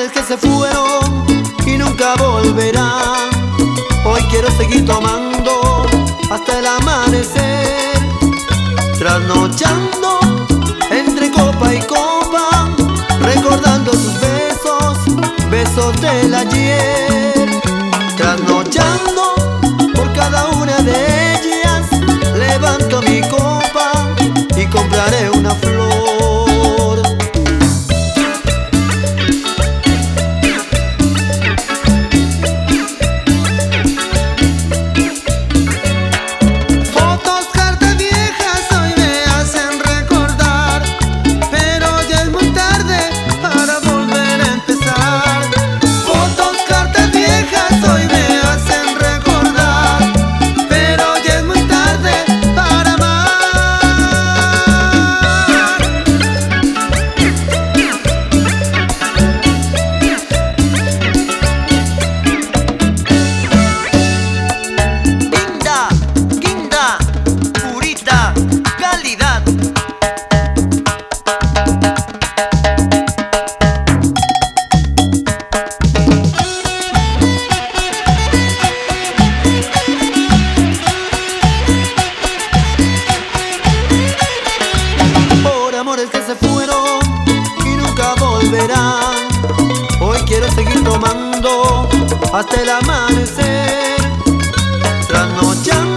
amores que se fueron y nunca volverán. Hoy quiero seguir tomando hasta el amanecer, trasnochando entre copa y copa, recordando sus besos, besos del ayer. Trasnochando por cada una de ellas, levanto mi copa y compraré una flor. Amores que se fueron y nunca volverán. Hoy quiero seguir tomando hasta el amanecer, trasnochando